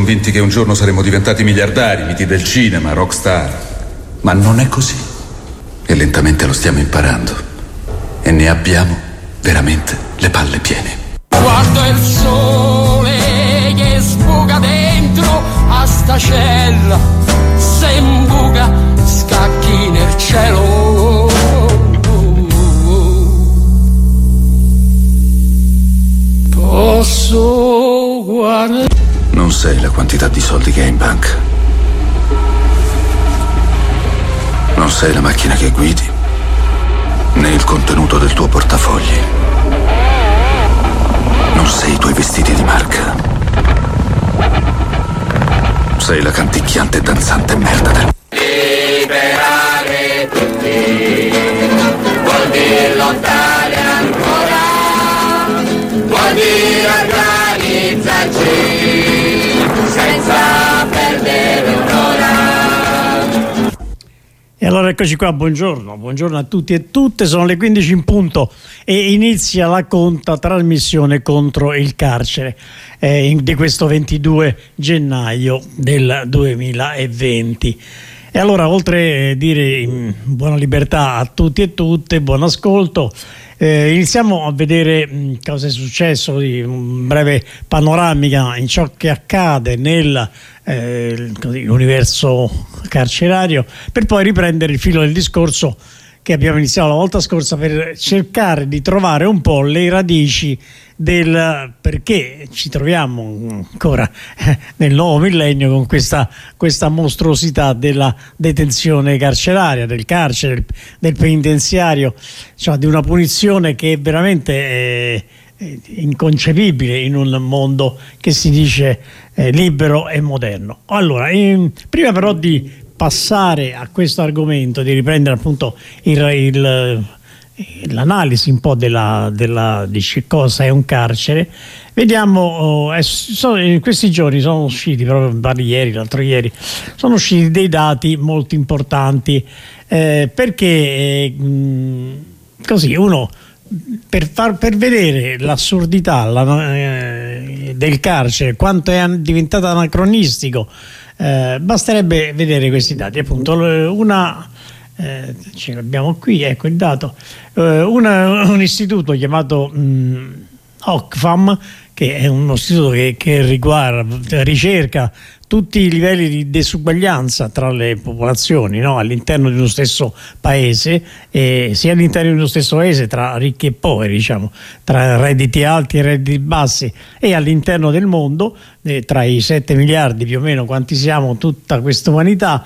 convinti che un giorno saremmo diventati miliardari, miti del cinema, rockstar. Ma non è così. E lentamente lo stiamo imparando. E ne abbiamo veramente le palle piene. Guarda il sole che sbuca dentro a sta cella, se imbuca scacchi nel cielo. Posso guardare. Non sai la quantità di soldi che hai in banca. Non sai la macchina che guidi, né il contenuto del tuo portafogli. Non sei i tuoi vestiti di marca. Sei la canticchiante e danzante merda del... Liberare tutti vuol dire lottare ancora, vuol dire organizzarci senza perdere un'ora. E allora eccoci qua, buongiorno a tutti e tutte, sono le 15 in punto e inizia la conta trasmissione contro il carcere di questo 22 gennaio del 2020. E allora, oltre a dire buona libertà a tutti e tutte, buon ascolto, iniziamo a vedere cosa è successo, di un breve panoramica in ciò che accade nell'universo carcerario, per poi riprendere il filo del discorso che abbiamo iniziato la volta scorsa, per cercare di trovare un po' le radici del perché ci troviamo ancora nel nuovo millennio con questa mostruosità della detenzione carceraria, del carcere, del penitenziario, cioè di una punizione che è veramente inconcepibile in un mondo che si dice libero e moderno. Allora, prima però di passare a questo argomento, di riprendere appunto l'analisi un po' di cosa è un carcere, vediamo, in questi giorni sono usciti, proprio ieri, l'altro ieri, sono usciti dei dati molto importanti, perché così uno per vedere l'assurdità del carcere, quanto è diventato anacronistico, basterebbe vedere questi dati. Appunto, ce l'abbiamo qui, ecco il dato. Un istituto chiamato Oxfam, che è uno istituto che riguarda, ricerca tutti i livelli di disuguaglianza tra le popolazioni, no? All'interno di uno stesso paese, sia all'interno di uno stesso paese tra ricchi e poveri, diciamo, tra redditi alti e redditi bassi, e all'interno del mondo, tra i 7 miliardi più o meno quanti siamo, tutta questa umanità,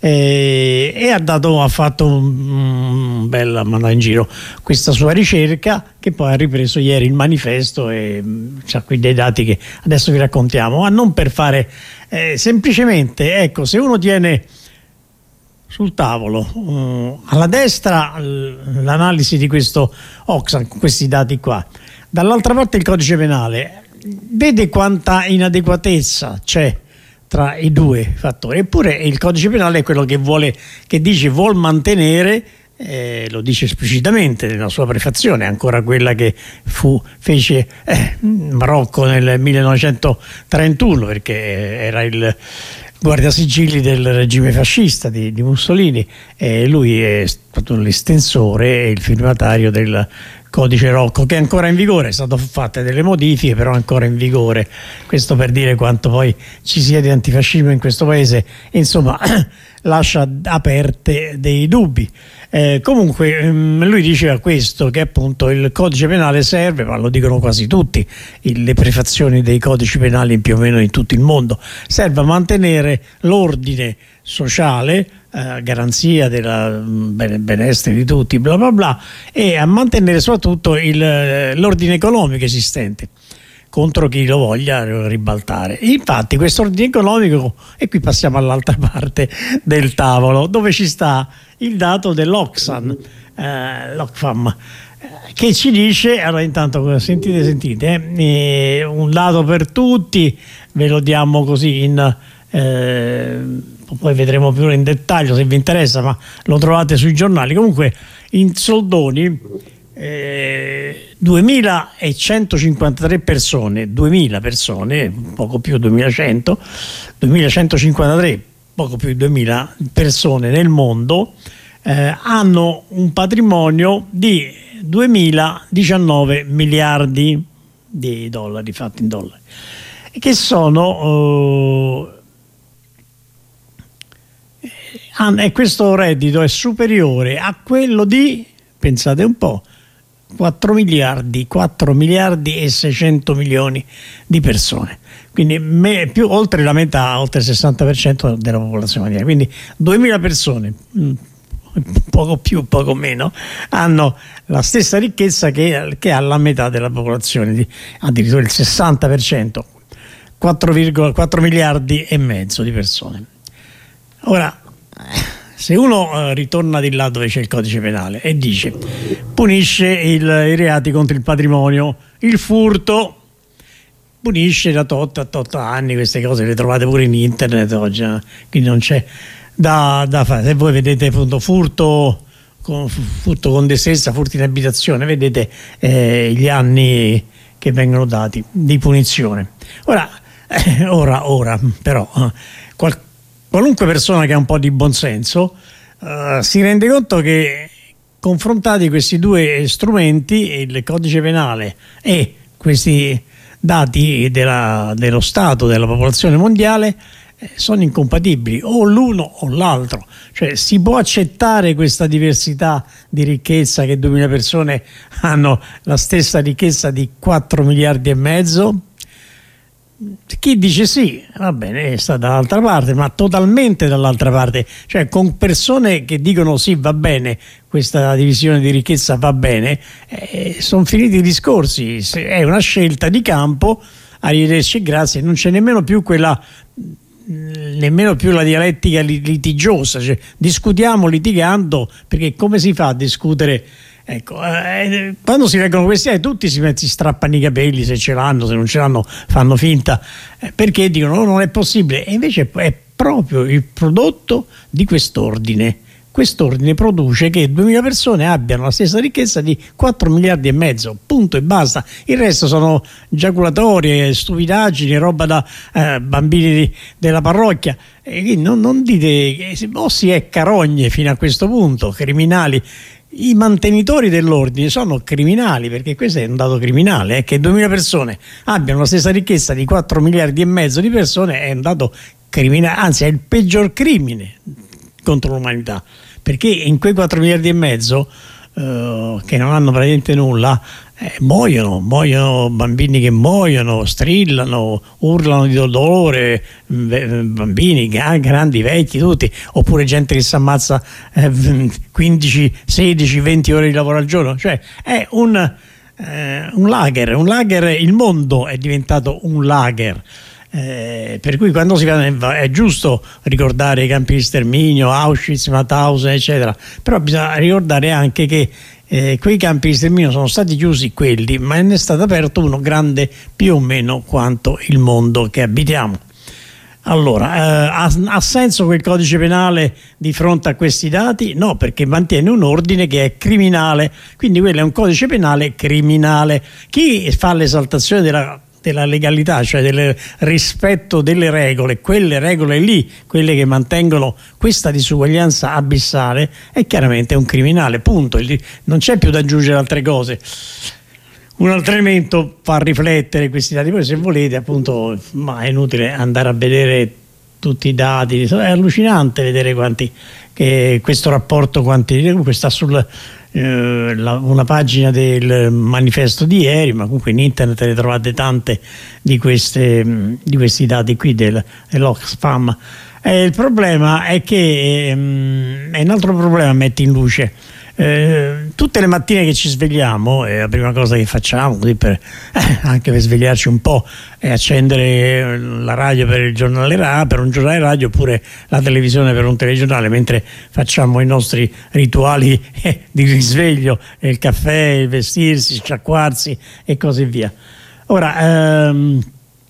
e ha fatto un bel mandare in giro questa sua ricerca, che poi ha ripreso ieri il manifesto, e c'ha qui dei dati che adesso vi raccontiamo, ma non per fare semplicemente, ecco, se uno tiene sul tavolo alla destra l'analisi di questo Oxfam, questi dati qua, dall'altra parte il codice penale, vede quanta inadeguatezza c'è tra i due fattori. Eppure il codice penale è quello che vuol mantenere, lo dice esplicitamente nella sua prefazione, ancora quella che fece Marocco nel 1931, perché era il guardasigilli del regime fascista di Mussolini, e lui è stato l'estensore e il firmatario del codice Rocco, che è ancora in vigore. È stato fatte delle modifiche, però è ancora in vigore. Questo per dire quanto poi ci sia di antifascismo in questo paese, insomma, lascia aperte dei dubbi. Comunque lui diceva questo, che appunto il codice penale serve, ma lo dicono quasi tutti, le prefazioni dei codici penali più o meno in tutto il mondo, serve a mantenere l'ordine sociale, garanzia del benessere di tutti, bla bla bla, e a mantenere soprattutto l'ordine economico esistente contro chi lo voglia ribaltare. Infatti questo ordine economico, e qui passiamo all'altra parte del tavolo, dove ci sta il dato dell'Oxfam, che ci dice, allora intanto sentite, un dato per tutti, ve lo diamo così poi vedremo più in dettaglio se vi interessa, ma lo trovate sui giornali. Comunque in soldoni 2153 persone, 2000 persone, poco più 2100, 2153, poco più di 2000 persone nel mondo hanno un patrimonio di 2019 miliardi di dollari, fatti in dollari, che sono e questo reddito è superiore a quello di, pensate un po', 4 miliardi e 600 milioni di persone, quindi più oltre la metà, oltre il 60% della popolazione mondiale. Quindi 2000 persone, poco più, poco meno, hanno la stessa ricchezza che ha la metà della popolazione, addirittura il 60%, 4 miliardi e mezzo di persone. Ora, se uno ritorna di là dove c'è il codice penale e dice punisce i reati contro il patrimonio, il furto, punisce da tot a tot anni, queste cose le trovate pure in internet oggi, quindi non c'è da fare. Se voi vedete appunto furto con desestra, furto in abitazione, vedete gli anni che vengono dati di punizione. Ora però qualunque persona che ha un po' di buonsenso si rende conto che, confrontati questi due strumenti, il codice penale e questi dati dello Stato, della popolazione mondiale, sono incompatibili, o l'uno o l'altro. Cioè, si può accettare questa diversità di ricchezza, che 2000 persone hanno la stessa ricchezza di 4 miliardi e mezzo? Chi dice sì, va bene, sta dall'altra parte, ma totalmente dall'altra parte, cioè con persone che dicono sì, va bene, questa divisione di ricchezza va bene, sono finiti i discorsi, è una scelta di campo, arrivederci e grazie, non c'è nemmeno più la dialettica litigiosa, cioè discutiamo litigando, perché come si fa a discutere? Ecco, quando si leggono questi tutti si strappano i capelli, se ce l'hanno, se non ce l'hanno fanno finta, perché dicono non è possibile, e invece è proprio il prodotto di quest'ordine. Quest'ordine produce che 2000 persone abbiano la stessa ricchezza di 4 miliardi e mezzo, punto e basta. Il resto sono giaculatorie, stupidaggini, roba da bambini della parrocchia. E non dite che si è carogne fino a questo punto, criminali. I mantenitori dell'ordine sono criminali, perché questo è un dato criminale, che 2000 persone abbiano la stessa ricchezza di 4 miliardi e mezzo di persone è un dato criminale, anzi è il peggior crimine contro l'umanità, perché in quei 4 miliardi e mezzo che non hanno praticamente nulla, muoiono bambini, che muoiono, strillano, urlano di dolore, bambini, grandi, vecchi, tutti, oppure gente che si ammazza 15, 16, 20 ore di lavoro al giorno. Cioè è un lager, il mondo è diventato un lager. Per cui quando si va, è giusto ricordare i campi di sterminio, Auschwitz, Mauthausen, eccetera, però bisogna ricordare anche che quei campi di sterminio sono stati chiusi quelli, ma ne è stato aperto uno grande più o meno quanto il mondo che abitiamo. Allora, ha senso quel codice penale di fronte a questi dati? No, perché mantiene un ordine che è criminale, quindi quello è un codice penale criminale. Chi fa l'esaltazione della legalità, cioè del rispetto delle regole, quelle regole lì, quelle che mantengono questa disuguaglianza abissale, è chiaramente un criminale, punto. Non c'è più da aggiungere altre cose. Un altro elemento fa riflettere questi dati, poi se volete appunto, ma è inutile andare a vedere tutti i dati, è allucinante vedere che questo rapporto comunque sta sul una pagina del manifesto di ieri, ma comunque in internet ne trovate tante di questi dati qui dell'Oxfam. Il problema è che è un altro problema, mette in luce. Tutte le mattine che ci svegliamo, la prima cosa che facciamo, così anche per svegliarci un po', è accendere la radio per il giornale per un giornale radio, oppure la televisione per un telegiornale, mentre facciamo i nostri rituali di risveglio, il caffè, il vestirsi, sciacquarsi e così via. Ora,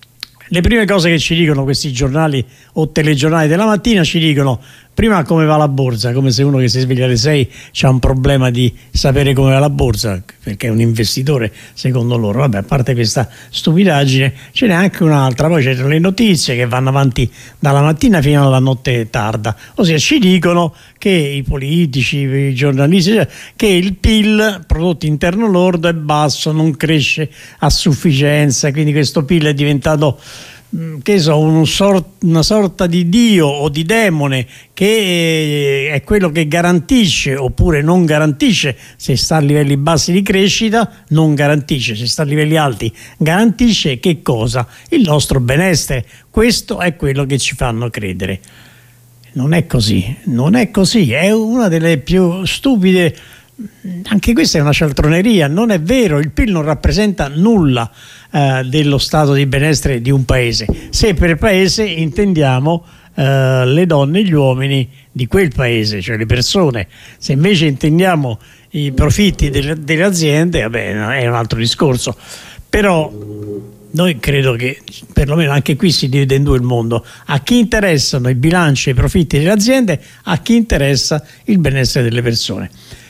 Le prime cose che ci dicono questi giornali o telegiornali della mattina ci dicono prima come va la borsa, come se uno che si sveglia alle 6 c'ha un problema di sapere come va la borsa, perché è un investitore secondo loro. Vabbè, a parte questa stupidaggine ce n'è anche un'altra, poi c'è le notizie che vanno avanti dalla mattina fino alla notte tarda, ossia ci dicono che i politici, i giornalisti, cioè, che il PIL, prodotto interno lordo, è basso, non cresce a sufficienza, quindi questo PIL è diventato che so, una sorta di dio o di demone che è quello che garantisce oppure non garantisce. Se sta a livelli bassi di crescita non garantisce, se sta a livelli alti garantisce che cosa? Il nostro benessere. Questo è quello che ci fanno credere. Non è così, non è così, è una delle più stupide. Anche questa è una cialtroneria, non è vero, il PIL non rappresenta nulla dello stato di benessere di un paese, se per paese intendiamo le donne e gli uomini di quel paese, cioè le persone. Se invece intendiamo i profitti delle aziende, vabbè, è un altro discorso. Però noi credo che perlomeno anche qui si divide in due il mondo: a chi interessano i bilanci e i profitti delle aziende, a chi interessa il benessere delle persone.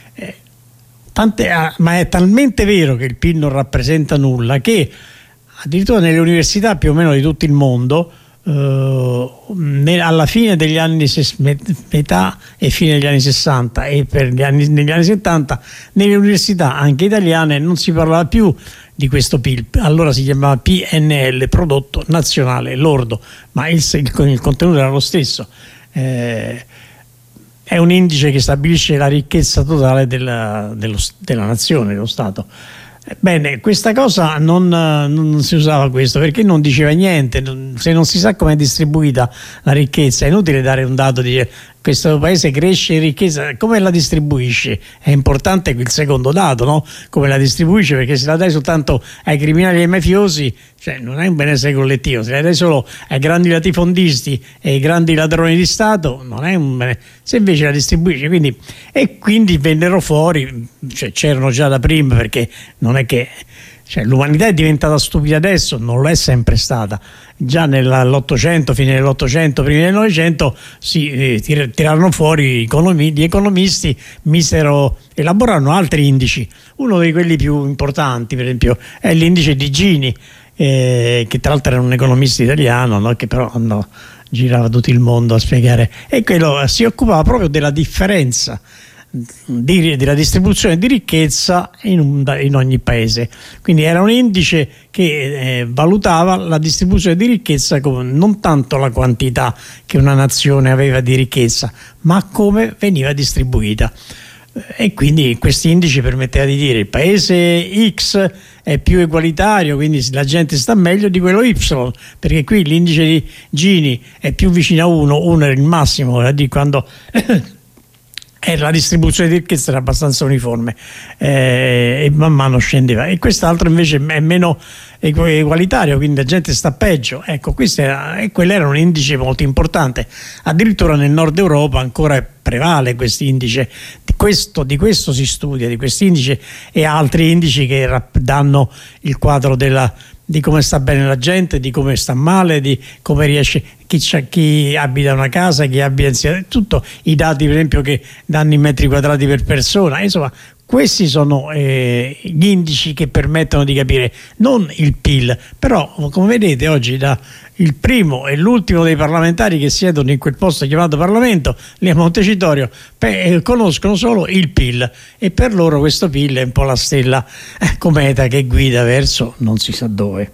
Ma è talmente vero che il PIL non rappresenta nulla che addirittura nelle università più o meno di tutto il mondo alla fine degli anni metà e fine degli anni 60 e negli anni 70 nelle università anche italiane non si parlava più di questo PIL, allora si chiamava PNL, prodotto nazionale lordo, ma il contenuto era lo stesso. È un indice che stabilisce la ricchezza totale della nazione, dello Stato. Bene, questa cosa non si usava questo perché non diceva niente. Se non si sa come è distribuita la ricchezza è inutile dare un dato di questo paese cresce in ricchezza, come la distribuisce? È importante il secondo dato, no? Come la distribuisce, perché se la dai soltanto ai criminali e ai mafiosi, cioè non è un benessere collettivo. Se la dai solo ai grandi latifondisti e ai grandi ladroni di Stato, non è un benessere. Se invece la distribuisce, quindi vennero fuori, cioè c'erano già da prima, perché non è che l'umanità è diventata stupida adesso, non lo è sempre stata. Già nell'Ottocento, fine dell'Ottocento, primi del Novecento si tirarono fuori gli economisti, elaborarono altri indici. Uno di quelli più importanti, per esempio, è l'indice di Gini, che tra l'altro era un economista italiano, no? Che però girava tutto il mondo a spiegare, e quello si occupava proprio della differenza della distribuzione di ricchezza in ogni paese. Quindi era un indice che valutava la distribuzione di ricchezza come non tanto la quantità che una nazione aveva di ricchezza, ma come veniva distribuita. E quindi questi indici permetteva di dire il paese X è più egualitario, quindi la gente sta meglio di quello Y, perché qui l'indice di Gini è più vicino a 1 era il massimo, di quando la distribuzione di ricchezza era abbastanza uniforme, e man mano scendeva, e quest'altro invece è meno egualitario, quindi la gente sta peggio. Ecco, quello era un indice molto importante. Addirittura nel nord Europa ancora prevale questo indice. Di questo si studia, di questi indici e altri indici che danno il quadro di come sta bene la gente, di come sta male, di come riesce chi abita una casa, chi abita tutto, i dati per esempio che danno i metri quadrati per persona. Insomma, questi sono gli indici che permettono di capire non il PIL, però come vedete oggi il primo e l'ultimo dei parlamentari che siedono in quel posto chiamato Parlamento, lì a Montecitorio, conoscono solo il PIL, e per loro questo PIL è un po' la stella cometa che guida verso non si sa dove.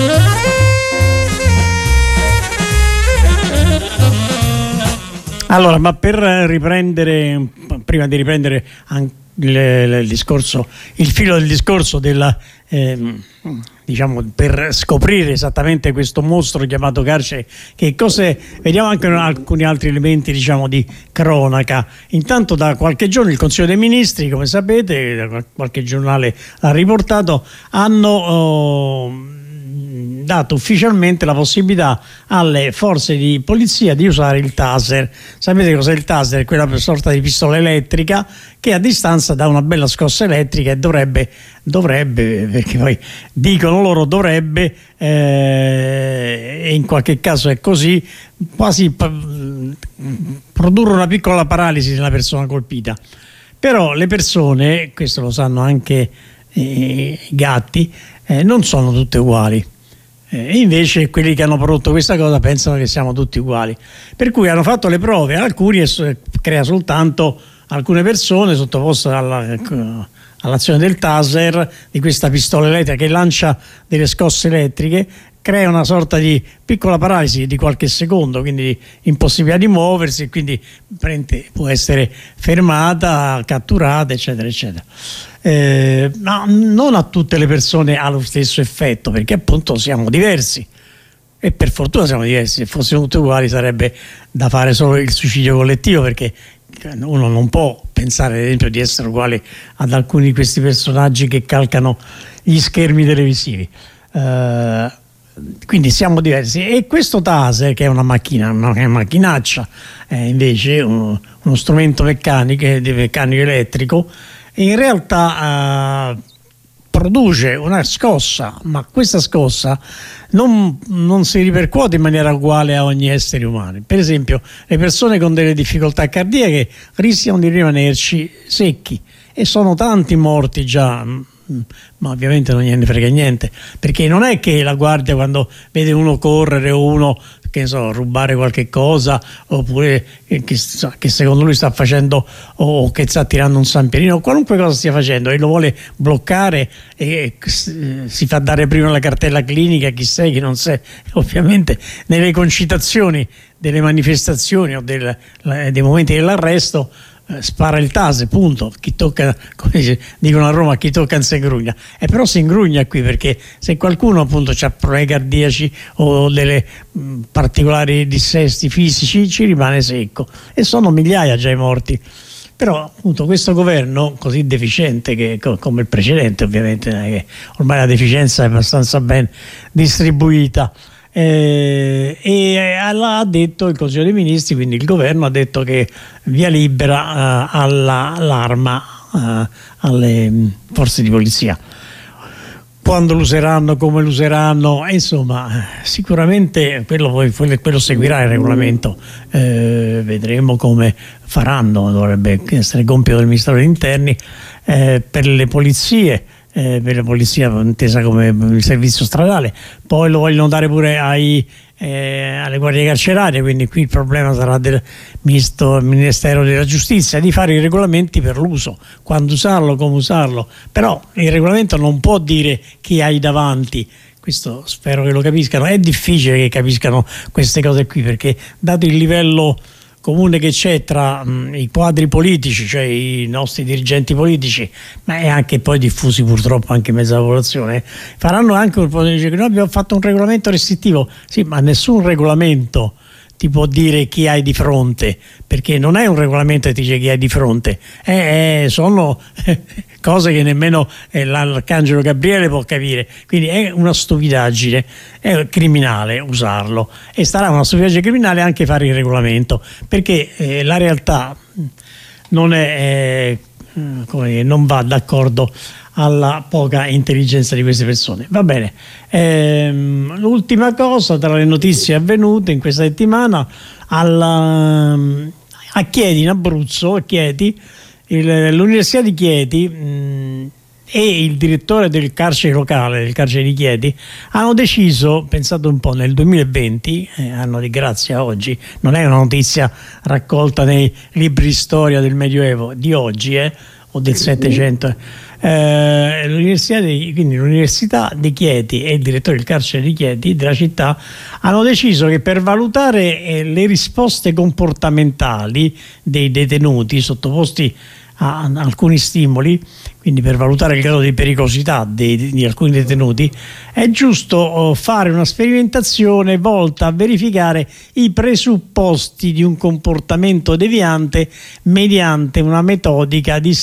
Allora, ma per riprendere, prima di riprendere anche il discorso, il filo del discorso della, diciamo, per scoprire esattamente questo mostro chiamato carcere, che cos'è, vediamo anche alcuni altri elementi, diciamo, di cronaca. Intanto da qualche giorno il Consiglio dei Ministri, come sapete, qualche giornale l'ha riportato, hanno dato ufficialmente la possibilità alle forze di polizia di usare il taser. Sapete cos'è il taser? Quella sorta di pistola elettrica che a distanza dà una bella scossa elettrica e dovrebbe, perché poi dicono loro dovrebbe, e in qualche caso è così, quasi produrre una piccola paralisi nella persona colpita. Però le persone, questo lo sanno anche i gatti, non sono tutte uguali. E invece quelli che hanno prodotto questa cosa pensano che siamo tutti uguali, per cui hanno fatto le prove a alcuni e crea soltanto alcune persone sottoposte all'azione del taser, di questa pistola elettrica che lancia delle scosse elettriche, crea una sorta di piccola paralisi di qualche secondo, quindi impossibilità di muoversi, quindi può essere fermata, catturata, eccetera eccetera. Ma non a tutte le persone ha lo stesso effetto, perché appunto siamo diversi e per fortuna siamo diversi. Se fossimo tutti uguali sarebbe da fare solo il suicidio collettivo, perché uno non può pensare ad esempio di essere uguale ad alcuni di questi personaggi che calcano gli schermi televisivi. Quindi siamo diversi, e questo taser, che è una macchina, è una macchinaccia, è invece uno strumento meccanico elettrico, in realtà produce una scossa, ma questa scossa non si ripercuote in maniera uguale a ogni essere umano. Per esempio, le persone con delle difficoltà cardiache rischiano di rimanerci secchi, e sono tanti morti già, ma ovviamente non gliene frega niente, perché non è che la guardia, quando vede uno correre o uno, che ne so, rubare qualche cosa, oppure che secondo lui sta facendo, o che sta tirando un sampierino, o qualunque cosa stia facendo e lo vuole bloccare, e si fa dare prima la cartella clinica, chi sei, chi non sei. Ovviamente nelle concitazioni delle manifestazioni o dei momenti dell'arresto spara il taser, punto. Chi tocca, come dicono a Roma, chi tocca non si ingrugna. E però si ingrugna qui, perché se qualcuno appunto ha problemi cardiaci o delle particolari dissesti fisici, ci rimane secco, e sono migliaia già i morti. Però appunto questo governo così deficiente, che come il precedente ovviamente, che ormai la deficienza è abbastanza ben distribuita, e ha detto il Consiglio dei Ministri, quindi il governo ha detto che via libera all'arma alle forze di polizia. Quando lo useranno, come lo useranno, insomma, sicuramente quello seguirà il regolamento, vedremo come faranno. Dovrebbe essere compito del Ministero degli Interni, per le polizie, per la polizia intesa come il servizio stradale. Poi lo vogliono dare pure alle guardie carcerarie, quindi qui il problema sarà del Ministero della Giustizia di fare i regolamenti per l'uso, quando usarlo, come usarlo. Però il regolamento non può dire chi hai davanti. Questo spero che lo capiscano. È difficile che capiscano queste cose qui, perché dato il livello comune che c'è tra i quadri politici, cioè i nostri dirigenti politici, ma è anche poi diffusi purtroppo anche in mezzo alla popolazione, faranno anche un po' di dire che noi abbiamo fatto un regolamento restrittivo. Sì, ma nessun regolamento ti può dire chi hai di fronte, perché non è un regolamento che ti dice chi hai di fronte, sono cose che nemmeno l'arcangelo Gabriele può capire. Quindi è una stupidaggine, è criminale usarlo, e sarà una stupidaggine criminale anche fare il regolamento, perché la realtà non è come dire, non va d'accordo alla poca intelligenza di queste persone. Va bene, l'ultima cosa tra le notizie avvenute in questa settimana, a Chieti in Abruzzo, a Chieti, l'Università di Chieti e il direttore del carcere locale, del carcere di Chieti, hanno deciso, pensate un po', nel 2020, anno di grazia oggi, non è una notizia raccolta nei libri di storia del Medioevo di oggi, o del Settecento, quindi l'Università di Chieti e il direttore del carcere di Chieti, della città, hanno deciso che per valutare le risposte comportamentali dei detenuti sottoposti a alcuni stimoli, quindi per valutare il grado di pericolosità di alcuni detenuti, è giusto fare una sperimentazione volta a verificare i presupposti di un comportamento deviante mediante una metodica di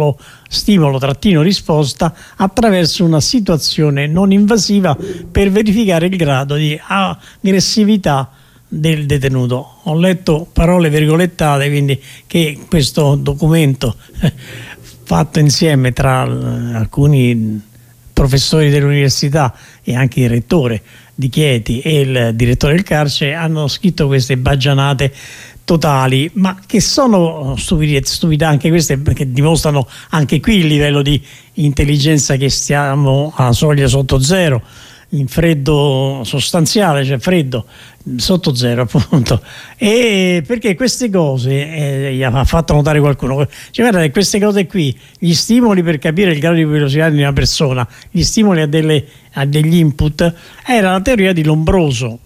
stimolo-risposta attraverso una situazione non invasiva per verificare il grado di aggressività del detenuto. Ho letto parole virgolettate, quindi che questo documento fatto insieme tra alcuni professori dell'università e anche il rettore di Chieti e il direttore del carcere hanno scritto queste baggianate totali, ma che sono stupidità anche queste, che dimostrano anche qui il livello di intelligenza, che stiamo alla soglia sotto zero, in freddo sostanziale, cioè freddo sotto zero appunto. E perché queste cose gli ha fatto notare qualcuno, cioè guarda che queste cose qui, gli stimoli per capire il grado di velocità di una persona, gli stimoli a degli input, era la teoria di Lombroso,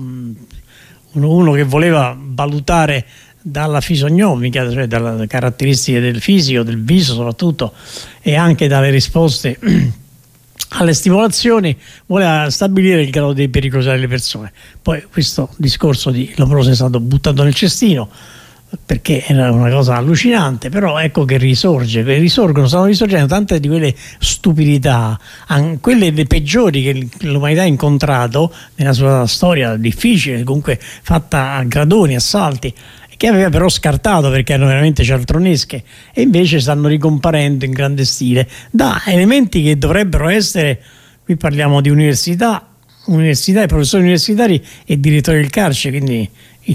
uno che voleva valutare dalla fisognomica, cioè dalle caratteristiche del fisico, del viso soprattutto, e anche dalle risposte alle stimolazioni, voleva stabilire il grado di pericolosità delle persone. Poi questo discorso di Lombroso è stato buttato nel cestino perché era una cosa allucinante, però ecco che stanno risorgendo tante di quelle stupidità, quelle dei peggiori che l'umanità ha incontrato nella sua storia difficile, comunque fatta a gradoni, a salti, che aveva però scartato perché erano veramente cialtronesche, e invece stanno ricomparendo in grande stile da elementi che dovrebbero essere, qui parliamo di università e professori universitari e direttori del carcere, quindi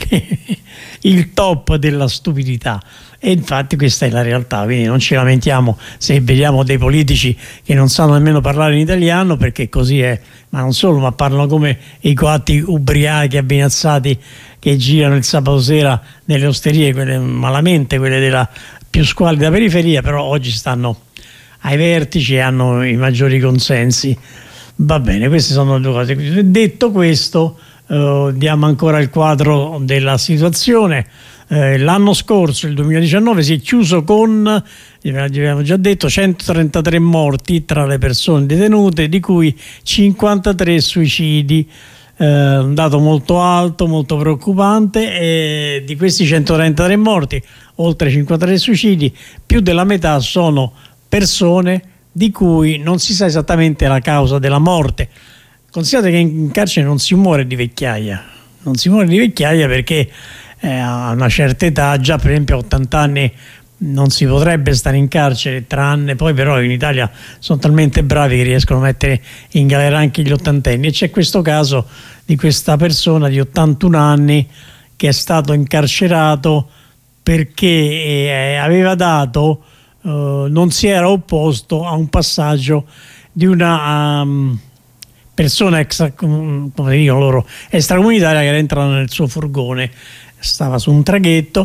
il top della stupidità. E infatti questa è la realtà, quindi non ci lamentiamo se vediamo dei politici che non sanno nemmeno parlare in italiano, perché così è, ma non solo, ma parlano come i coatti ubriachi avvinazzati che girano il sabato sera nelle osterie, quelle malamente, quelle della più squallida periferia, però oggi stanno ai vertici e hanno i maggiori consensi. Va bene, queste sono le due cose. Detto questo, diamo ancora il quadro della situazione. L'anno scorso, il 2019, si è chiuso con, abbiamo già detto, 133 morti tra le persone detenute, di cui 53 suicidi. Un dato molto alto, molto preoccupante, e di questi 133 morti, oltre 53 suicidi, più della metà sono persone di cui non si sa esattamente la causa della morte. Considerate che in carcere non si muore di vecchiaia, perché a una certa età, già per esempio a 80 anni non si potrebbe stare in carcere, tranne poi però in Italia sono talmente bravi che riescono a mettere in galera anche gli ottantenni, e c'è questo caso di questa persona di 81 anni che è stato incarcerato perché aveva dato, non si era opposto a un passaggio di una persona come dicono loro, extracomunitaria, che era entrata nel suo furgone, stava su un traghetto,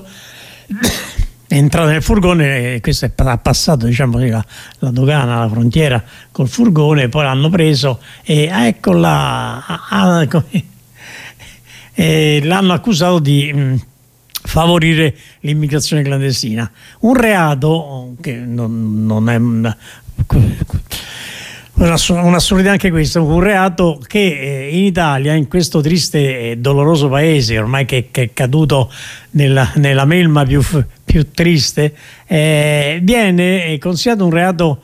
è entrato nel furgone e questo ha passato, diciamo, la dogana, la frontiera col furgone, poi l'hanno preso e l'hanno accusato di favorire l'immigrazione clandestina, un reato che non è un'assurdità anche questo, un reato che in Italia, in questo triste e doloroso paese ormai che è caduto nella melma più triste, viene considerato un reato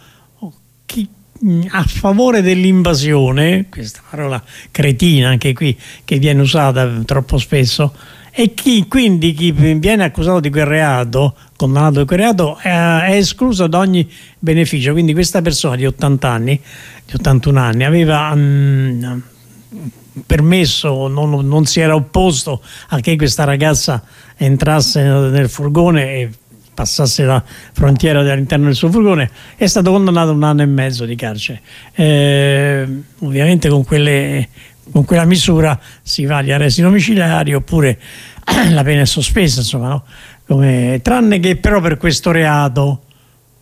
a favore dell'invasione, questa parola cretina anche qui che viene usata troppo spesso, e quindi chi viene accusato di quel reato, condannato di quel reato, è escluso da ogni beneficio. Quindi questa persona di 81 anni aveva permesso, non si era opposto a che questa ragazza entrasse nel furgone e passasse la frontiera all'interno del suo furgone. È stato condannato a 1 anno e mezzo di carcere. Ovviamente con quella misura si va agli arresti domiciliari, oppure la pena è sospesa, insomma, no? Tranne che però per questo reato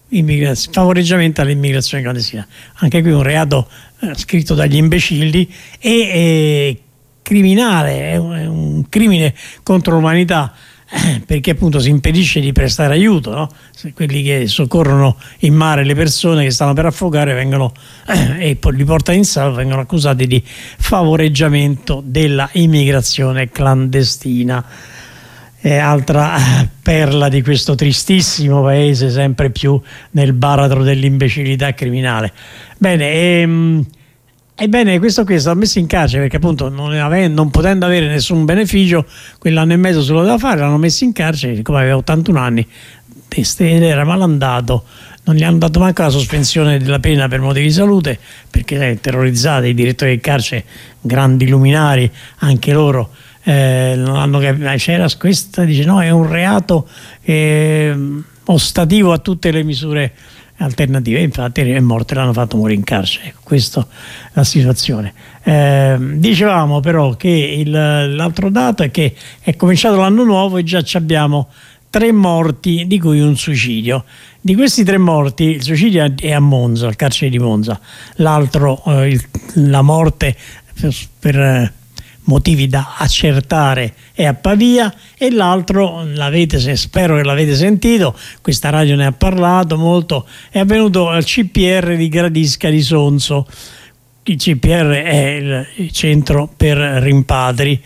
favoreggiamento all'immigrazione clandestina. Anche qui un reato scritto dagli imbecilli e criminale, è un crimine contro l'umanità, perché appunto si impedisce di prestare aiuto, no? Quelli che soccorrono in mare le persone che stanno per affogare vengono e poi li portano in salvo, vengono accusati di favoreggiamento della immigrazione clandestina. È altra perla di questo tristissimo paese, sempre più nel baratro dell'imbecillità criminale. Bene, ebbene, questo qui è stato messo in carcere perché appunto non potendo avere nessun beneficio, quell'anno e mezzo se lo doveva fare, l'hanno messo in carcere, siccome aveva 81 anni ed era malandato, non gli hanno dato manco la sospensione della pena per motivi di salute, perché terrorizzati i direttori del carcere, grandi luminari, anche loro, non hanno capito. C'era questa, dice no, è un reato ostativo a tutte le misure alternative, infatti è morto e l'hanno fatto morire in carcere. Ecco, questa è la situazione. Dicevamo però che l'altro dato è che è cominciato l'anno nuovo e già abbiamo 3 morti, di cui un suicidio. Di questi 3 morti, il suicidio è a Monza, al carcere di Monza, l'altro la morte per motivi da accertare è a Pavia, e l'altro, spero che l'avete sentito, questa radio ne ha parlato molto, è avvenuto al CPR di Gradisca di Sonzo. Il CPR è il centro per rimpatri,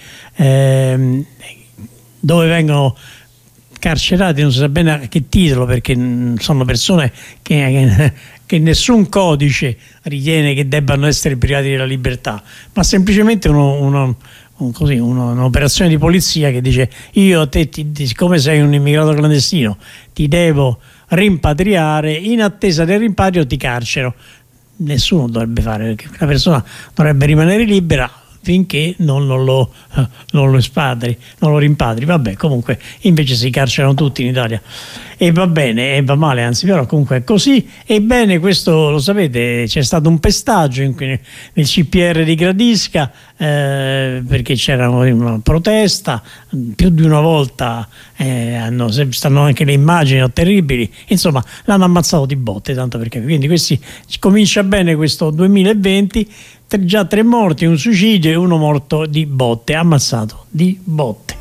dove vengono carcerati, non si sa bene a che titolo, perché sono persone che nessun codice ritiene che debbano essere privati della libertà, ma semplicemente un'operazione di polizia che dice: io a te, siccome sei un immigrato clandestino, ti devo rimpatriare, in attesa del rimpatrio ti carcero. Nessuno dovrebbe fare, perché la persona dovrebbe rimanere libera finché non lo espatri, non lo rimpatri. Vabbè, comunque invece si carcerano tutti in Italia e va bene, e va male, anzi, però comunque è così. Ebbene, questo lo sapete, c'è stato un pestaggio nel CPR di Gradisca, perché c'era una protesta, più di una volta stanno anche le immagini terribili, insomma l'hanno ammazzato di botte, tanto perché. Quindi comincia bene questo 2020, già 3 morti, un suicidio e uno morto di botte, ammazzato di botte.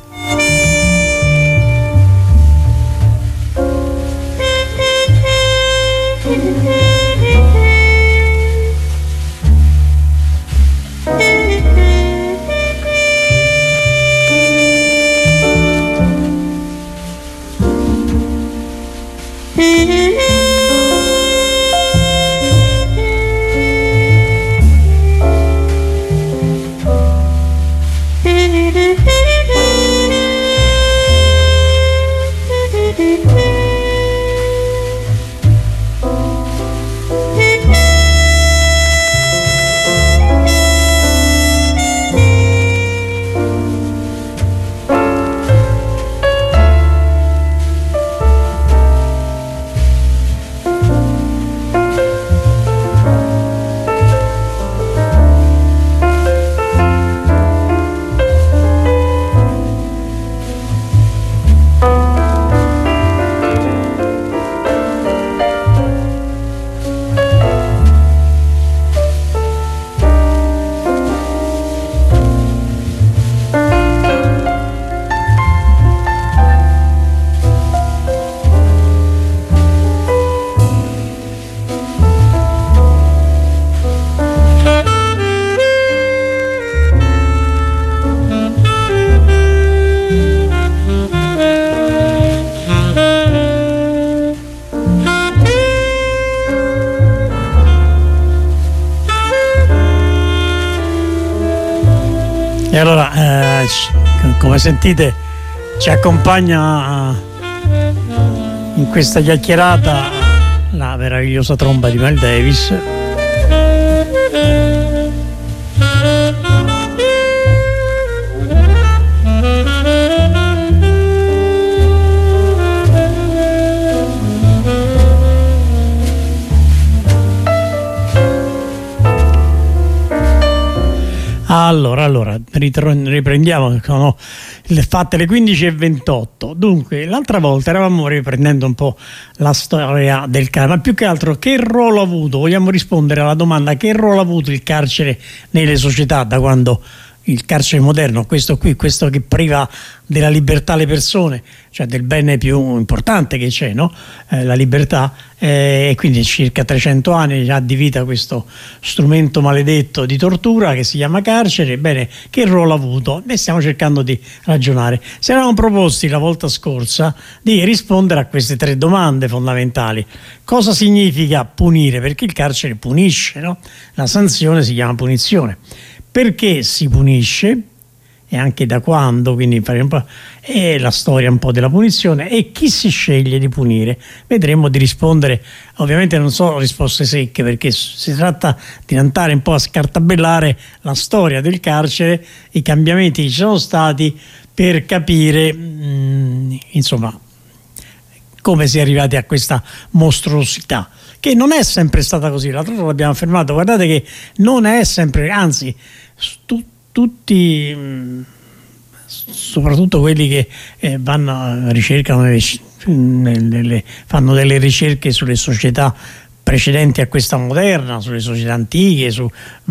E allora, come sentite, ci accompagna in questa chiacchierata la meravigliosa tromba di Miles Davis. Allora, riprendiamo, sono fatte le 15:28. Dunque, l'altra volta eravamo riprendendo un po' la storia del carcere, ma più che altro che ruolo ha avuto, vogliamo rispondere alla domanda: che ruolo ha avuto il carcere nelle società da quando il carcere moderno, questo che priva della libertà le persone, cioè del bene più importante che c'è, no? La libertà, e quindi circa 300 anni già di vita questo strumento maledetto di tortura che si chiama carcere. Bene, che ruolo ha avuto? Noi stiamo cercando di ragionare. Si eravamo proposti la volta scorsa di rispondere a queste 3 domande fondamentali. Cosa significa punire? Perché il carcere punisce, no? La sanzione si chiama punizione. Perché si punisce e anche da quando, quindi fare un po' è la storia un po' della punizione e chi si sceglie di punire. Vedremo di rispondere, ovviamente non sono risposte secche, perché si tratta di andare un po' a scartabellare la storia del carcere, i cambiamenti che ci sono stati, per capire insomma come si è arrivati a questa mostruosità, che non è sempre stata così. L'altro giorno l'abbiamo affermato, guardate che non è sempre, anzi tutti, soprattutto quelli che fanno delle ricerche sulle società precedenti a questa moderna, sulle società antiche, su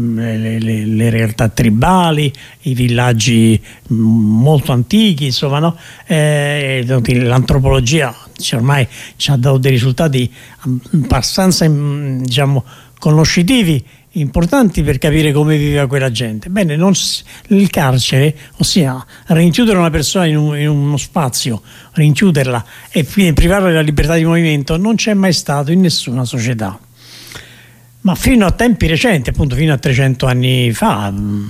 le realtà tribali, i villaggi molto antichi, insomma, no? L'antropologia ormai ci ha dato dei risultati abbastanza, diciamo, conoscitivi, importanti per capire come viveva quella gente. Bene, il carcere, ossia rinchiudere una persona in uno spazio, rinchiuderla e privarla della libertà di movimento, non c'è mai stato in nessuna società. Ma fino a tempi recenti, appunto fino a 300 anni fa,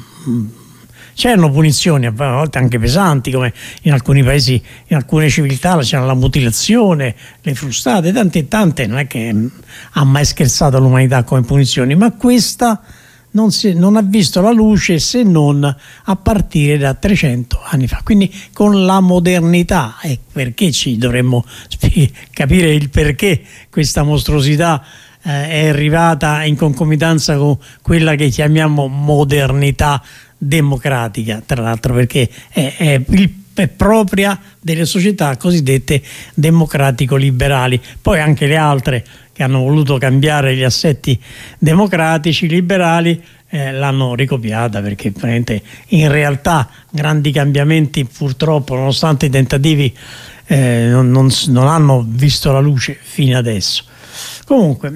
c'erano punizioni, a volte anche pesanti, come in alcuni paesi, in alcune civiltà c'era la mutilazione, le frustate, tante, non è che ha mai scherzato l'umanità come punizioni, ma questa non ha visto la luce se non a partire da 300 anni fa. Quindi con la modernità, e perché ci dovremmo capire il perché questa mostruosità è arrivata in concomitanza con quella che chiamiamo modernità democratica, tra l'altro, perché è propria delle società cosiddette democratico-liberali. Poi anche le altre che hanno voluto cambiare gli assetti democratici liberali l'hanno ricopiata, perché in realtà grandi cambiamenti, purtroppo, nonostante i tentativi, non hanno visto la luce fino adesso. Comunque,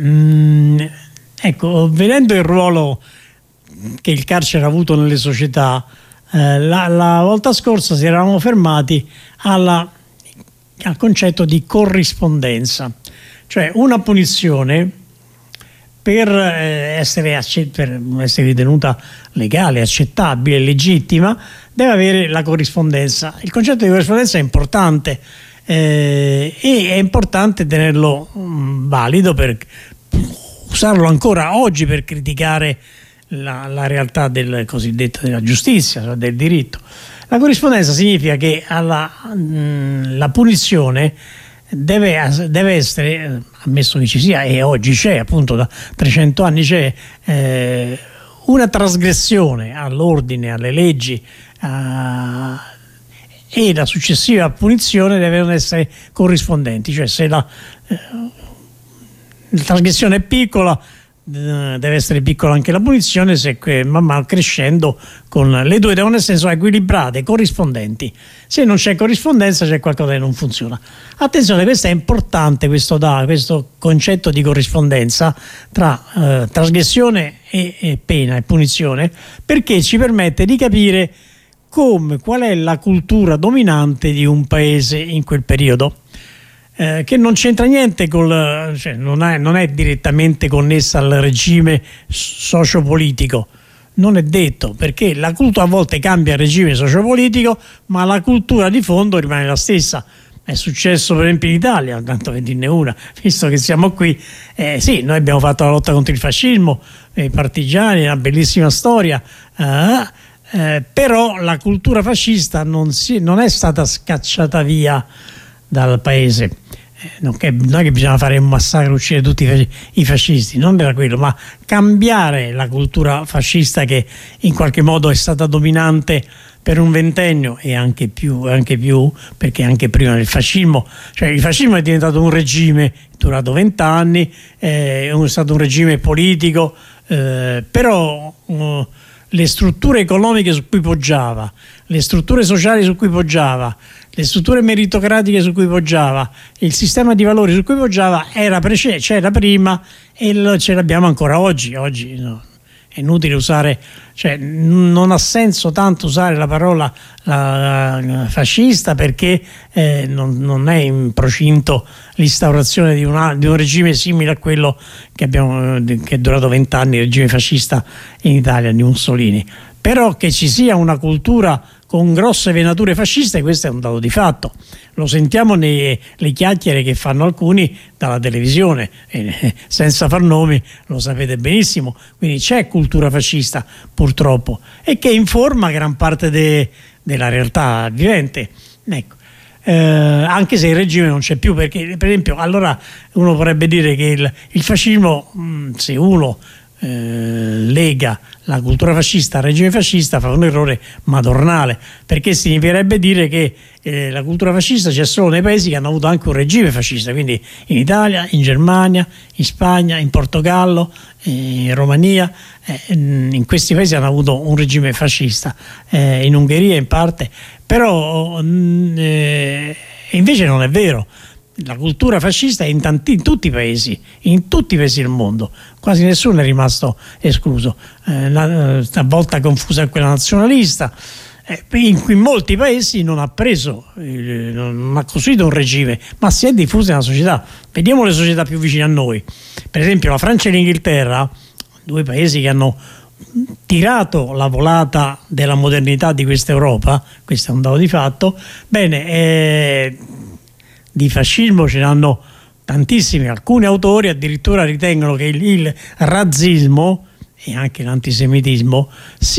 ecco, vedendo il ruolo che il carcere ha avuto nelle società, la volta scorsa ci eravamo fermati al concetto di corrispondenza, cioè una punizione per essere ritenuta legale, accettabile, legittima, deve avere la corrispondenza. Il concetto di corrispondenza è importante, e è importante tenerlo valido, per usarlo ancora oggi per criticare la realtà del cosiddetto della giustizia, cioè del diritto. La corrispondenza significa che la punizione deve essere, ammesso che ci sia, e oggi c'è, appunto da 300 anni c'è, una trasgressione all'ordine, alle leggi, e la successiva punizione devono essere corrispondenti, cioè se la trasgressione è piccola, deve essere piccola anche la punizione, se man mano crescendo le due devono essere equilibrate, corrispondenti. Se non c'è corrispondenza, c'è qualcosa che non funziona. Attenzione, questo è importante, questo concetto di corrispondenza tra trasgressione e pena e punizione, perché ci permette di capire qual è la cultura dominante di un paese in quel periodo. Che non c'entra niente non è direttamente connessa al regime sociopolitico, non è detto, perché la cultura a volte cambia il regime sociopolitico, ma la cultura di fondo rimane la stessa. È successo per esempio in Italia, tanto per dirne una, visto che siamo qui. Sì, noi abbiamo fatto la lotta contro il fascismo, i partigiani, una bellissima storia, però la cultura fascista non è stata scacciata via dal paese. non è che bisogna fare un massacro, uccidere tutti i fascisti, non era quello, ma cambiare la cultura fascista che in qualche modo è stata dominante per un ventennio e anche più, perché anche prima del fascismo, cioè il fascismo è diventato un regime durato 20 anni, è stato un regime politico, però le strutture economiche su cui poggiava, le strutture sociali su cui poggiava, le strutture meritocratiche su cui poggiava, il sistema di valori su cui poggiava c'era prima e ce l'abbiamo ancora oggi. Oggi no, è inutile usare, cioè non ha senso tanto usare la parola fascista, perché non è in procinto l'instaurazione di un regime simile a quello che è durato 20 anni, il regime fascista in Italia di Mussolini. Però che ci sia una cultura con grosse venature fasciste, questo è un dato di fatto. Lo sentiamo nelle chiacchiere che fanno alcuni dalla televisione, senza far nomi, lo sapete benissimo. Quindi c'è cultura fascista, purtroppo, e che informa gran parte della realtà vivente. Ecco. Anche se il regime non c'è più, perché per esempio allora uno potrebbe dire che il fascismo, se uno lega la cultura fascista al regime fascista, fa un errore madornale, perché significherebbe dire che la cultura fascista c'è solo nei paesi che hanno avuto anche un regime fascista, quindi in Italia, in Germania, in Spagna, in Portogallo, in Romania, in questi paesi hanno avuto un regime fascista, in Ungheria in parte, però invece non è vero. La cultura fascista è in tutti i paesi del mondo, quasi nessuno è rimasto escluso, talvolta confusa con quella nazionalista. In molti paesi non ha costruito un regime, ma si è diffusa nella società. Vediamo le società più vicine a noi, per esempio la Francia e l'Inghilterra, due paesi che hanno tirato la volata della modernità di questa Europa, questo è un dato di fatto. Bene, di fascismo ce ne hanno tantissimi, alcuni autori addirittura ritengono che il razzismo e anche l'antisemitismo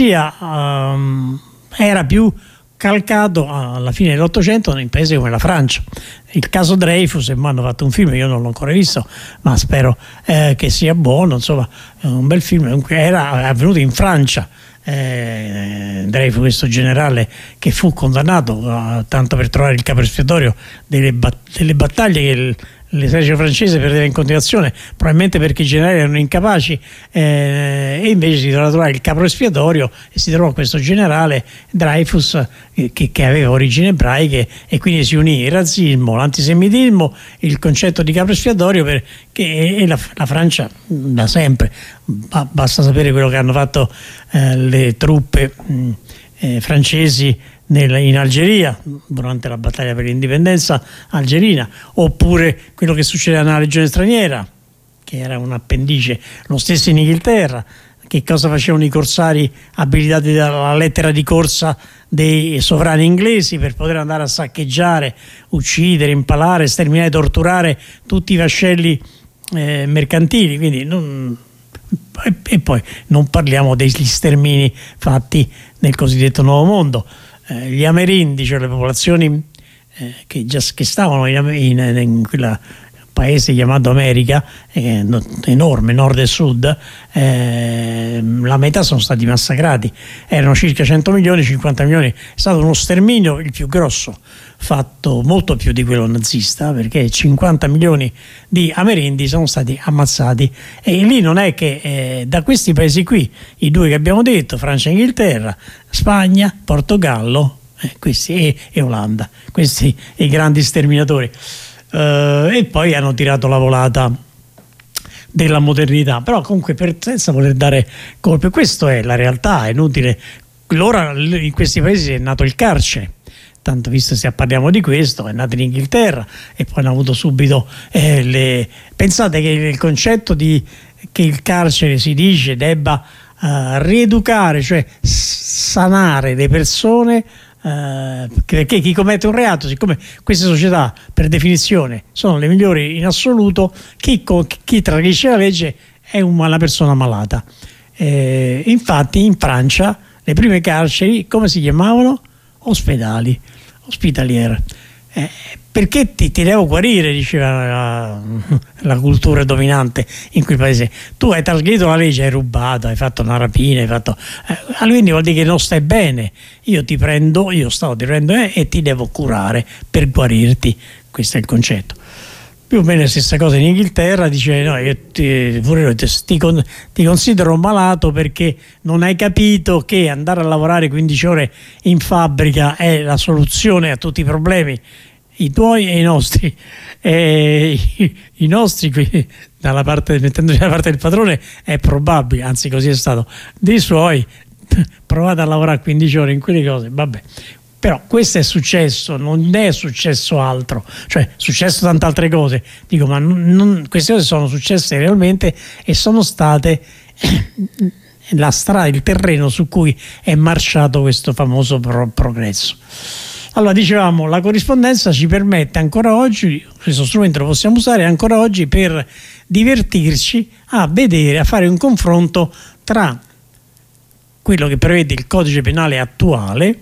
era più calcato alla fine dell'Ottocento in paesi come la Francia. Il caso Dreyfus, mi hanno fatto un film, io non l'ho ancora visto, ma spero che sia buono, insomma è un bel film. Comunque era avvenuto in Francia. Dreyfus, questo generale che fu condannato tanto per trovare il capro espiatorio delle battaglie che l'esercito francese perdeva in continuazione, probabilmente perché i generali erano incapaci, e invece si doveva trovare il capro espiatorio e si trovò questo generale Dreyfus che aveva origini ebraiche, e quindi si unì il razzismo, l'antisemitismo, il concetto di capro espiatorio, perché la Francia da sempre, basta sapere quello che hanno fatto le truppe francesi in Algeria durante la battaglia per l'indipendenza algerina, oppure quello che succedeva nella legione straniera, che era un appendice, lo stesso in Inghilterra. Che cosa facevano i corsari abilitati dalla lettera di corsa dei sovrani inglesi per poter andare a saccheggiare, uccidere, impalare, sterminare, torturare tutti i vascelli mercantili. Quindi e poi non parliamo degli stermini fatti nel cosiddetto Nuovo Mondo. Gli amerindi, cioè le popolazioni che stavano in quel paese chiamato America, enorme, nord e sud, la metà sono stati massacrati. Erano circa 100 milioni, 50 milioni. È stato uno sterminio il più grosso, fatto molto più di quello nazista, perché 50 milioni di amerindi sono stati ammazzati. E lì non è che da questi paesi qui, i due che abbiamo detto, Francia e Inghilterra, Spagna, Portogallo e Olanda, questi i grandi sterminatori, e poi hanno tirato la volata della modernità. Però comunque, senza voler dare colpe, questa è la realtà, è inutile. Ora in questi paesi è nato il carcere, tanto visto se parliamo di questo, è nato in Inghilterra, e poi hanno avuto subito pensate che il concetto che il carcere, si dice, debba rieducare, cioè sanare le persone, perché chi commette un reato, siccome queste società per definizione sono le migliori in assoluto, chi tradisce la legge è una persona malata. Infatti in Francia le prime carceri come si chiamavano? Ospitaliere. perché ti devo guarire, diceva la cultura dominante in quel paese. Tu hai trasgredito la legge, hai rubato, hai fatto una rapina, hai fatto quindi vuol dire che non stai bene. Io ti prendo e ti devo curare per guarirti. Questo è il concetto. Più o meno la stessa cosa in Inghilterra, dice no, io ti considero malato perché non hai capito che andare a lavorare 15 ore in fabbrica è la soluzione a tutti i problemi, i tuoi e i nostri. I nostri qui, mettendoci dalla parte del padrone, è probabile, anzi così è stato, dei suoi, provate a lavorare 15 ore in quelle cose, vabbè. Però questo è successo, non è successo altro, cioè è successo tante altre cose, dico, ma queste cose sono successe realmente e sono state la strada, il terreno su cui è marciato questo famoso progresso. Allora, dicevamo, la corrispondenza ci permette ancora oggi, questo strumento lo possiamo usare ancora oggi per divertirci a vedere, a fare un confronto tra quello che prevede il codice penale attuale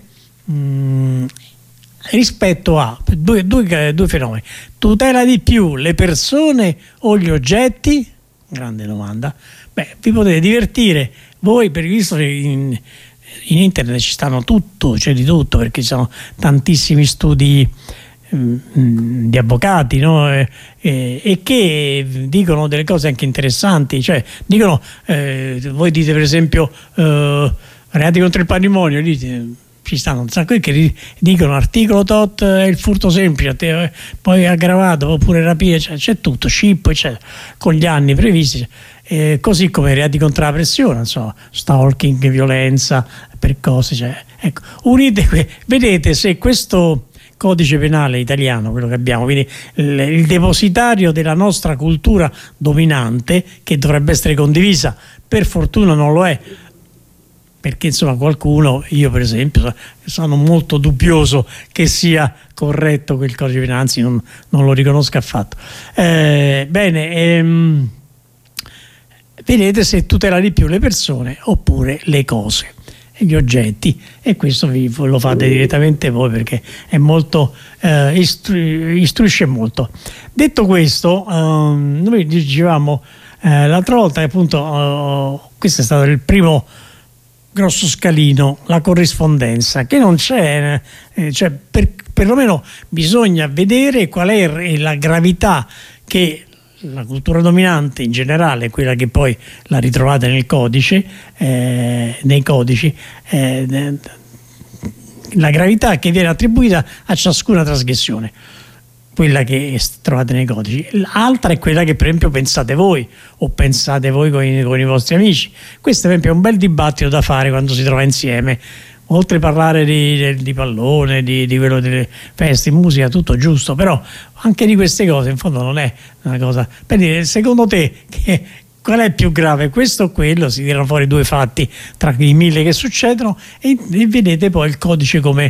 rispetto a due fenomeni. Tutela di più le persone o gli oggetti? Grande domanda. Beh, vi potete divertire voi, perché visto che in internet ci stanno c'è di tutto, perché ci sono tantissimi studi di avvocati, no? E che dicono delle cose anche interessanti, cioè dicono voi dite per esempio reati contro il patrimonio, dite, ci stanno un sacco che dicono articolo tot è il furto semplice, poi aggravato oppure rapina, c'è tutto, scippo eccetera, con gli anni previsti, così come reati contro la persona, insomma, stalking, violenza per cose, cioè, ecco, unite vedete se questo codice penale italiano, quello che abbiamo, quindi il depositario della nostra cultura dominante, che dovrebbe essere condivisa, per fortuna non lo è, perché insomma qualcuno, io per esempio sono molto dubbioso che sia corretto quel codice penale, anzi non lo riconosco affatto. Vedete se tutela di più le persone oppure le cose e gli oggetti, e questo lo fate direttamente voi, perché è molto istruisce molto. Detto questo, noi dicevamo l'altra volta che appunto questo è stato il primo grosso scalino, la corrispondenza, che non c'è, cioè perlomeno bisogna vedere qual è la gravità che la cultura dominante in generale, quella che poi la ritrovate nel codice, nei codici, la gravità che viene attribuita a ciascuna trasgressione, quella che trovate nei codici. L'altra è quella che per esempio pensate voi, o pensate voi con i vostri amici. Questo per esempio è un bel dibattito da fare quando si trova insieme, oltre a parlare di pallone, di quello delle feste, in musica, tutto giusto, però anche di queste cose in fondo non è una cosa per dire, secondo te qual è più grave, questo o quello? Si tirano fuori due fatti tra i mille che succedono e vedete poi il codice come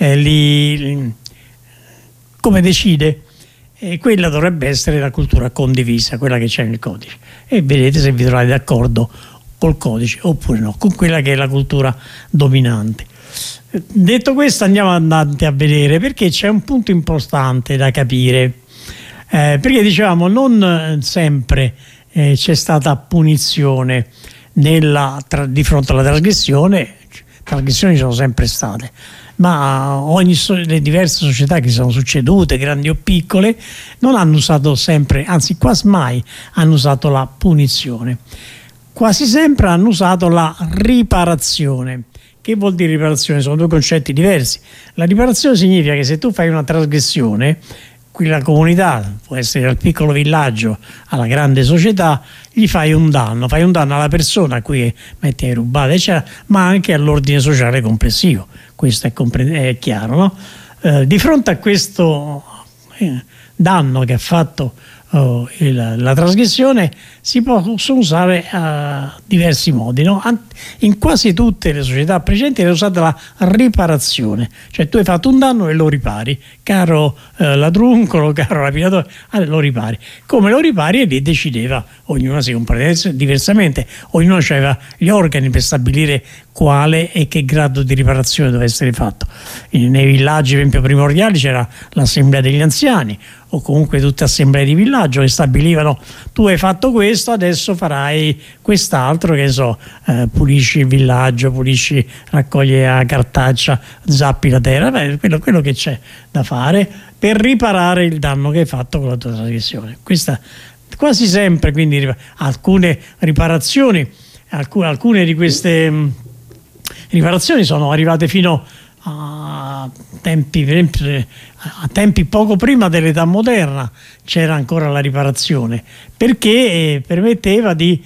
come decide, e quella dovrebbe essere la cultura condivisa, quella che c'è nel codice, e vedete se vi trovate d'accordo col codice oppure no, con quella che è la cultura dominante. Detto questo, andiamo avanti a vedere, perché c'è un punto importante da capire, perché dicevamo non sempre c'è stata punizione di fronte alla trasgressione. Trasgressioni sono sempre state, ma le diverse società che sono succedute, grandi o piccole, non hanno usato sempre, anzi quasi mai hanno usato la punizione. Quasi sempre hanno usato la riparazione. Che vuol dire riparazione? Sono due concetti diversi. La riparazione significa che se tu fai una trasgressione, quella comunità, può essere dal piccolo villaggio alla grande società, gli fai un danno alla persona a cui hai rubato, eccetera, ma anche all'ordine sociale complessivo. Questo è chiaro, no? Di fronte a questo danno che ha fatto la trasgressione si possono usare diversi modi, no? In quasi tutte le società precedenti era usata la riparazione, cioè tu hai fatto un danno e lo ripari, caro ladruncolo, caro rapinatore, lo ripari. Come lo ripari? E lì decideva, ognuno si comportava diversamente, ognuno aveva gli organi per stabilire quale e che grado di riparazione doveva essere fatto. Nei villaggi, per esempio, primordiali c'era l'assemblea degli anziani o comunque tutte assemblee di villaggio che stabilivano: tu hai fatto questo, adesso farai quest'altro, che so, pulisci il villaggio, pulisci, raccogli la cartaccia, zappi la terra, quello che c'è da fare per riparare il danno che hai fatto con la tua trasgressione. Questa quasi sempre, quindi alcune riparazioni, alcune di queste riparazioni sono arrivate fino a tempi poco prima dell'età moderna. C'era ancora la riparazione perché permetteva di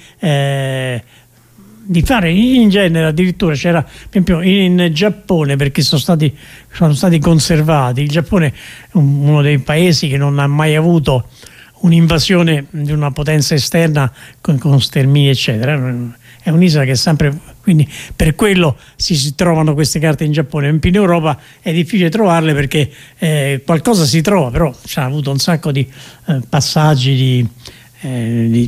fare, in genere addirittura c'era, per esempio in Giappone, perché sono stati conservati. Il Giappone è uno dei paesi che non ha mai avuto un'invasione di una potenza esterna con stermini eccetera. È un'isola che è sempre, quindi per quello si trovano queste carte in Giappone. In Europa è difficile trovarle perché qualcosa si trova, però c'ha avuto un sacco di passaggi di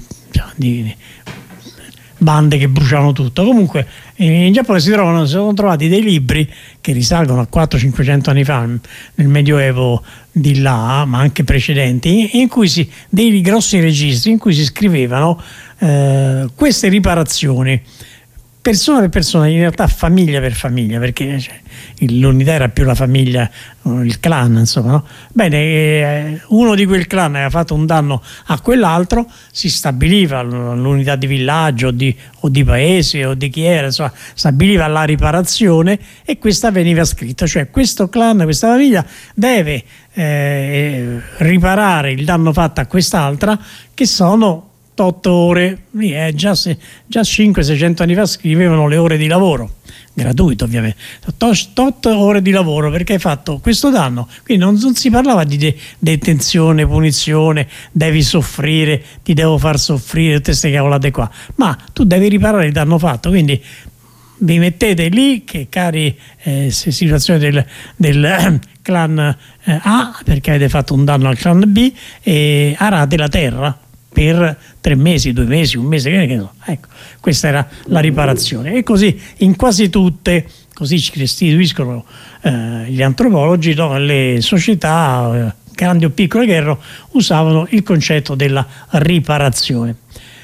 bande che bruciavano tutto. Comunque in Giappone si sono trovati dei libri che risalgono a 400-500 anni fa, nel Medioevo di là, ma anche precedenti, in cui dei grossi registri in cui si scrivevano queste riparazioni persona per persona, in realtà famiglia per famiglia, perché l'unità era più la famiglia, il clan, insomma, no? Bene, uno di quel clan aveva fatto un danno a quell'altro, si stabiliva l'unità di villaggio o di paese o di chi era, insomma, stabiliva la riparazione e questa veniva scritta, cioè questo clan, questa famiglia deve riparare il danno fatto a quest'altra, che sono 8 ore. Già 500-600 anni fa scrivevano le ore di lavoro, gratuito ovviamente, 8 ore di lavoro perché hai fatto questo danno. Quindi non si parlava di detenzione, punizione, devi soffrire, ti devo far soffrire, tutte queste cavolate qua, ma tu devi riparare il danno fatto. Quindi vi mettete lì, che cari situazione del clan A, perché avete fatto un danno al clan B, e arate la terra per 3 mesi, 2 mesi, 1 mese, che so. Ecco, questa era la riparazione. E così in quasi tutte, così ci restituiscono gli antropologi, no? Le società, grandi o piccole che usavano il concetto della riparazione.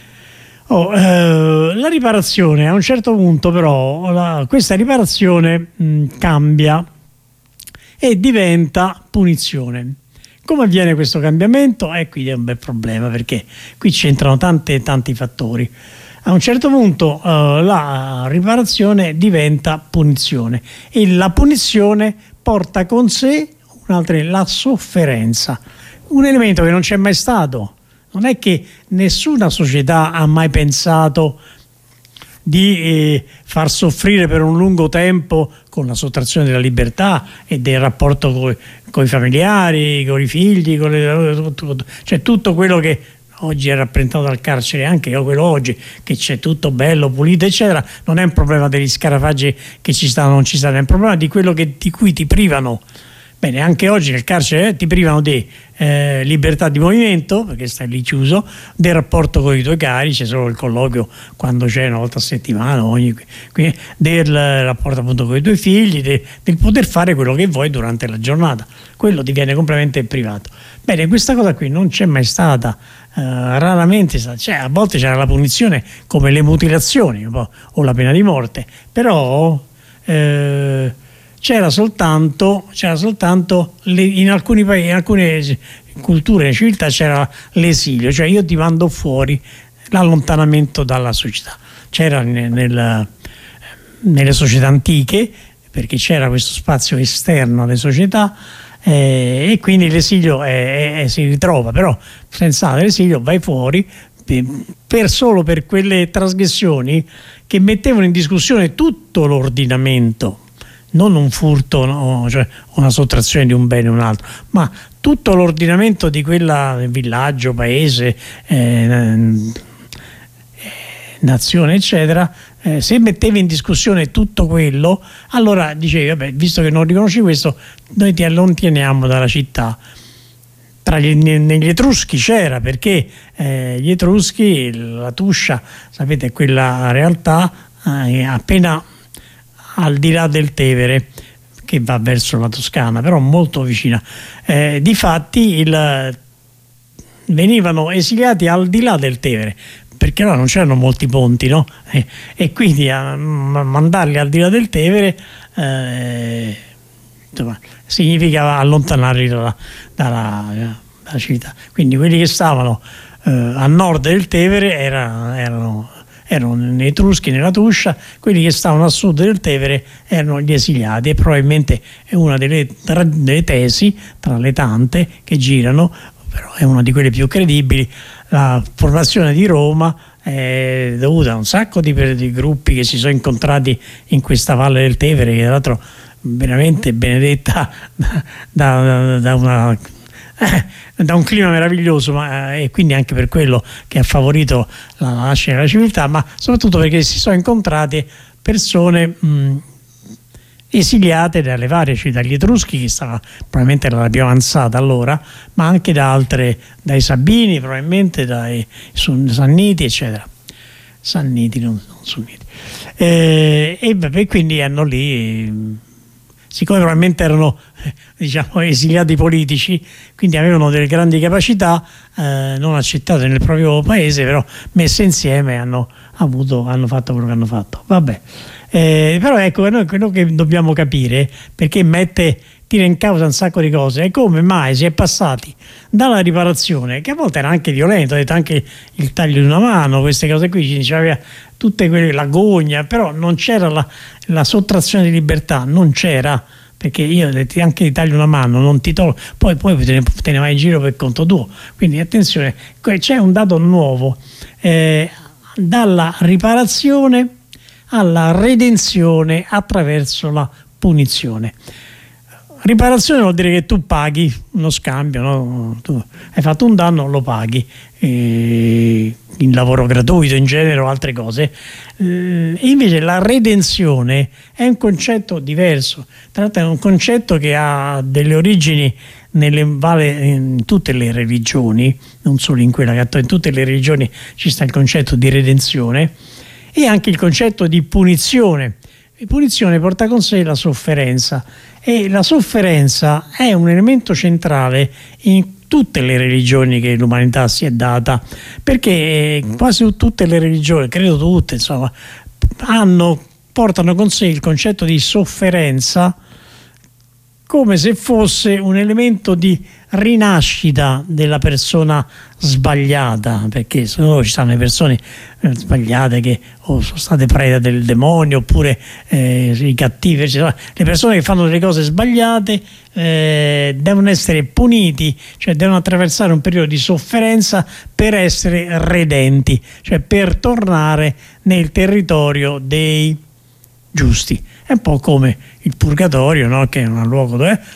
La riparazione, a un certo punto però, questa riparazione cambia e diventa punizione. Come avviene questo cambiamento? Qui è un bel problema, perché qui c'entrano tanti fattori. A un certo punto la riparazione diventa punizione e la punizione porta con sé la sofferenza, un elemento che non c'è mai stato. Non è che nessuna società ha mai pensato di far soffrire per un lungo tempo con la sottrazione della libertà e del rapporto con i familiari, con i figli, cioè tutto quello che oggi è rappresentato dal carcere, anche quello oggi, che c'è tutto bello, pulito, eccetera. Non è un problema degli scarafaggi che ci stanno o non ci stanno, è un problema di quello di cui ti privano. Bene, anche oggi nel carcere ti privano di libertà di movimento, perché stai lì chiuso, del rapporto con i tuoi cari, c'è solo il colloquio quando c'è una volta a settimana, del rapporto appunto con i tuoi figli, del poter fare quello che vuoi durante la giornata. Quello diviene completamente privato. Bene, questa cosa qui non c'è mai stata, raramente, cioè, a volte c'era la punizione come le mutilazioni o la pena di morte, però c'era soltanto in alcuni paesi, in alcune culture e civiltà c'era l'esilio, cioè io ti mando fuori, l'allontanamento dalla società. C'era nelle società antiche, perché c'era questo spazio esterno alle società, e quindi l'esilio si ritrova, però senza l'esilio vai fuori solo per quelle trasgressioni che mettevano in discussione tutto l'ordinamento, non un furto, no, cioè una sottrazione di un bene o un altro, ma tutto l'ordinamento di quella villaggio, paese, nazione, eccetera, se mettevi in discussione tutto quello, allora dicevi, vabbè, visto che non riconosci questo, noi ti allontaniamo dalla città. Negli Etruschi c'era, perché gli Etruschi, la Tuscia, sapete, è quella realtà appena al di là del Tevere, che va verso la Toscana, però molto vicina. Difatti venivano esiliati al di là del Tevere, perché allora non c'erano molti ponti, no? E quindi a mandarli al di là del Tevere insomma, significava allontanarli dalla città. Quindi quelli che stavano a nord del Tevere erano gli Etruschi nella Tuscia, quelli che stavano a sud del Tevere erano gli esiliati, e probabilmente è una delle tesi, tra le tante che girano, però è una di quelle più credibili. La formazione di Roma è dovuta a un sacco di gruppi che si sono incontrati in questa valle del Tevere, che tra l'altro veramente benedetta da un clima meraviglioso, e quindi anche per quello che ha favorito la nascita della civiltà, ma soprattutto perché si sono incontrate persone esiliate dalle varie città, dagli Etruschi, che probabilmente era la più avanzata allora, ma anche da altre, dai Sabini, probabilmente dai Sanniti, eccetera. Sanniti, non Sunniti. E quindi hanno lì, siccome probabilmente erano diciamo esiliati politici, quindi avevano delle grandi capacità non accettate nel proprio paese, però messe insieme hanno fatto quello che hanno fatto. Vabbè. Però ecco, noi quello che dobbiamo capire, perché tira in causa un sacco di cose, è come mai si è passati dalla riparazione, che a volte era anche violento, ho detto anche il taglio di una mano, queste cose qui, ci diceva tutte quelle, l'agonia, però non c'era la sottrazione di libertà, non c'era, perché io ho detto anche ti taglio una mano, non ti tolgo, poi te ne vai in giro per conto tuo. Quindi attenzione, c'è un dato nuovo, dalla riparazione alla redenzione attraverso la punizione. Riparazione vuol dire che tu paghi uno scambio, no? Tu hai fatto un danno, lo paghi, in lavoro gratuito in genere o altre cose. Invece la redenzione è un concetto diverso, tra l'altro è un concetto che ha delle origini in tutte le religioni, non solo in quella cattolica, in tutte le religioni ci sta il concetto di redenzione e anche il concetto di punizione. La punizione porta con sé la sofferenza, e la sofferenza è un elemento centrale in tutte le religioni che l'umanità si è data, perché quasi tutte le religioni, credo tutte, insomma, portano con sé il concetto di sofferenza come se fosse un elemento di rinascita della persona sbagliata, perché se no ci sono le persone sbagliate che sono state preda del demonio, oppure i cattivi, le persone che fanno delle cose sbagliate devono essere puniti, cioè devono attraversare un periodo di sofferenza per essere redenti, cioè per tornare nel territorio dei giusti. È un po' come il purgatorio, no? Che è un luogo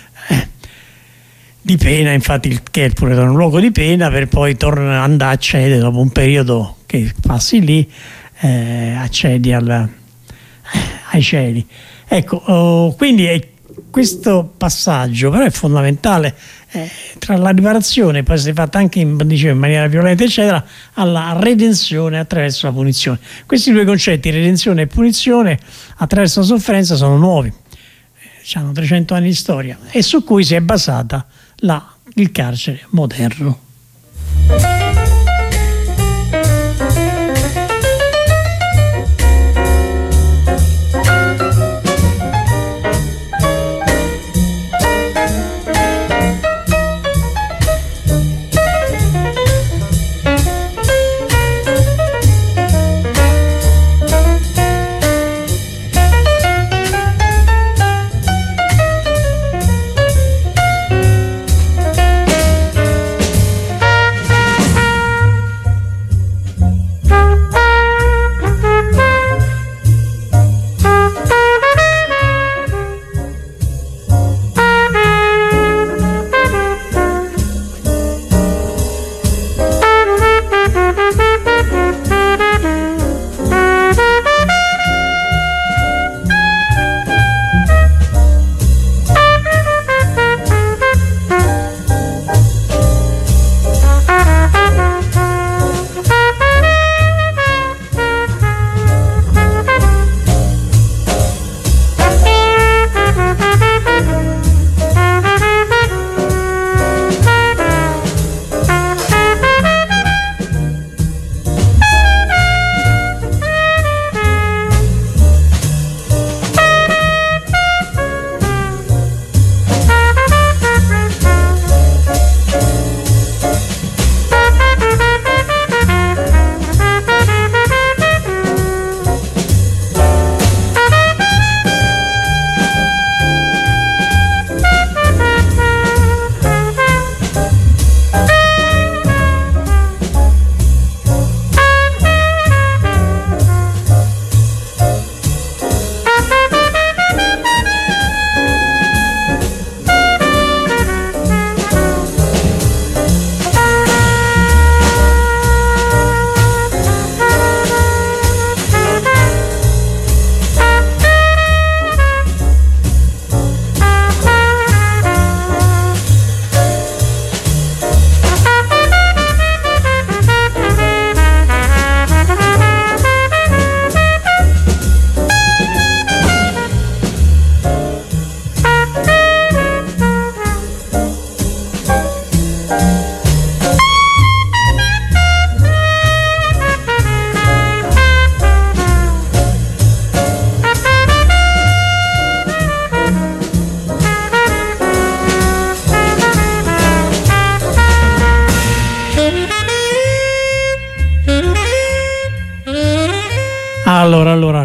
di pena, infatti, che è il purgatorio, un luogo di pena per poi andare a accedere, dopo un periodo che passi lì, accedi ai cieli. Ecco, quindi questo passaggio però è fondamentale, tra la riparazione, poi si è fatta anche in maniera violenta eccetera, alla redenzione attraverso la punizione. Questi due concetti, redenzione e punizione attraverso la sofferenza, sono nuovi, hanno 300 anni di storia, e su cui si è basata il carcere moderno.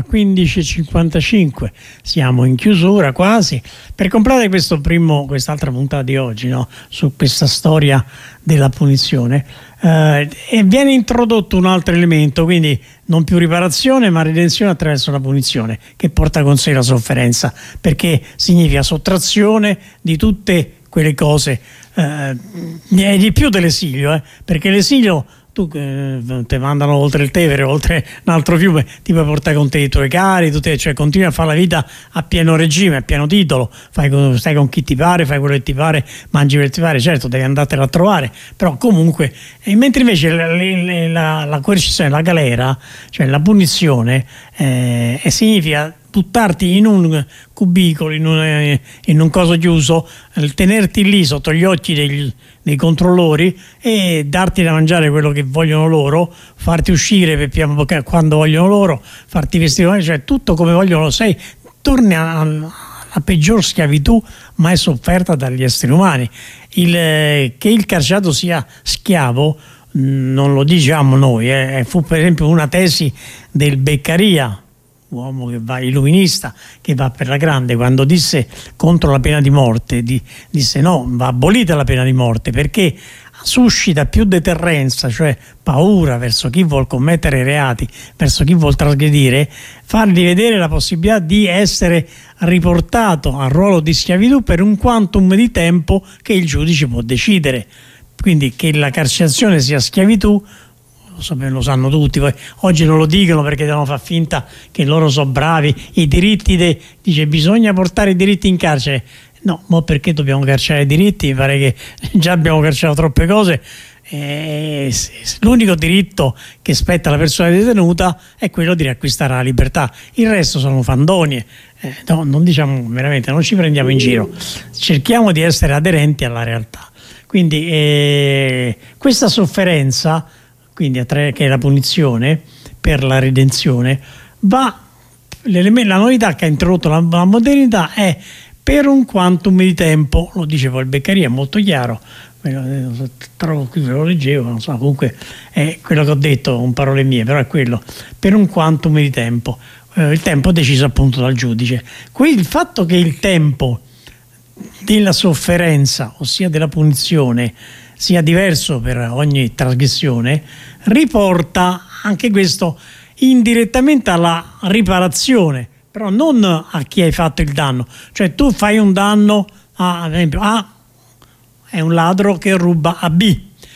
15:55, siamo in chiusura quasi, per completare quest'altra puntata di oggi, no? Su questa storia della punizione, e viene introdotto un altro elemento, quindi non più riparazione ma redenzione attraverso la punizione, che porta con sé la sofferenza, perché significa sottrazione di tutte quelle cose, di più dell'esilio, perché l'esilio tu ti mandano oltre il Tevere, oltre un altro fiume, ti puoi portare con te i tuoi cari, cioè continui a fare la vita a pieno regime, a pieno titolo, stai con chi ti pare, fai quello che ti pare, mangi quello che ti pare, certo devi andartela a trovare, però comunque, mentre invece la coercizione, la galera, cioè la punizione, significa buttarti in un cubicolo, in un coso chiuso, tenerti lì sotto gli occhi dei controllori e darti da mangiare quello che vogliono loro, farti uscire quando vogliono loro, farti vestire, cioè tutto come vogliono, torni alla peggior schiavitù mai sofferta dagli esseri umani. Che il carcerato sia schiavo non lo diciamo noi, fu per esempio una tesi del Beccaria, uomo che va illuminista, che va per la grande, quando disse contro la pena di morte, disse no, va abolita la pena di morte, perché suscita più deterrenza, cioè paura verso chi vuol commettere reati, verso chi vuol trasgredire, fargli vedere la possibilità di essere riportato al ruolo di schiavitù per un quantum di tempo che il giudice può decidere. Quindi che la carcerazione sia schiavitù lo sanno tutti, poi oggi non lo dicono perché devono far finta che loro sono bravi. I diritti dice bisogna portare i diritti in carcere, no, ma perché dobbiamo carcerare i diritti? Mi pare che già abbiamo carcerato troppe cose. L'unico diritto che spetta alla persona detenuta è quello di riacquistare la libertà, il resto sono fandonie. No, non diciamo veramente, non ci prendiamo in giro, cerchiamo di essere aderenti alla realtà. Quindi questa sofferenza, quindi che è la punizione per la redenzione, la novità che ha introdotto la modernità è per un quantum di tempo, lo dice poi il Beccaria, è molto chiaro, trovo qui, ve lo leggevo, non so, comunque è quello che ho detto con parole mie, però è quello, per un quantum di tempo, il tempo deciso appunto dal giudice. Qui il fatto che il tempo della sofferenza, ossia della punizione, sia diverso per ogni trasgressione, riporta anche questo indirettamente alla riparazione, però non a chi hai fatto il danno. Cioè tu fai un danno ad esempio A è un ladro che ruba a B.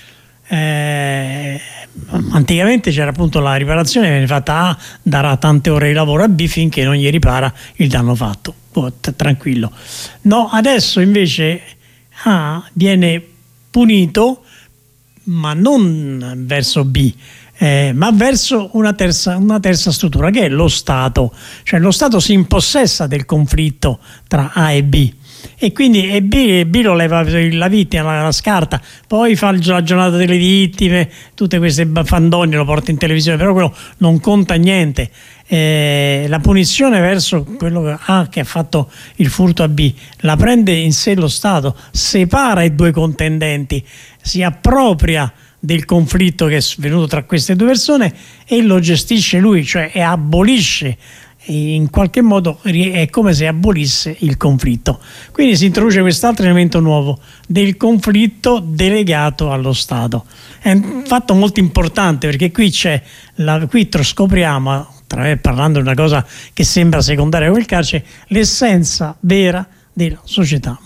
Anticamente c'era appunto la riparazione, viene fatta A, darà tante ore di lavoro a B finché non gli ripara il danno fatto. Tranquillo. No, adesso invece A viene punito, ma non verso B, ma verso una terza struttura, che è lo Stato. Cioè lo Stato si impossessa del conflitto tra A e B, e quindi B lo leva la vittima, la scarta, poi fa la giornata delle vittime, tutte queste fandonie, lo porta in televisione, però quello non conta niente. La punizione verso quello che ha fatto il furto a B la prende in sé lo Stato, separa i due contendenti, si appropria del conflitto che è venuto tra queste due persone e lo gestisce lui, cioè abolisce, in qualche modo è come se abolisse il conflitto. Quindi si introduce quest'altro elemento nuovo del conflitto delegato allo Stato. È un fatto molto importante, perché qui scopriamo, parlando di una cosa che sembra secondaria come il carcere, l'essenza vera della società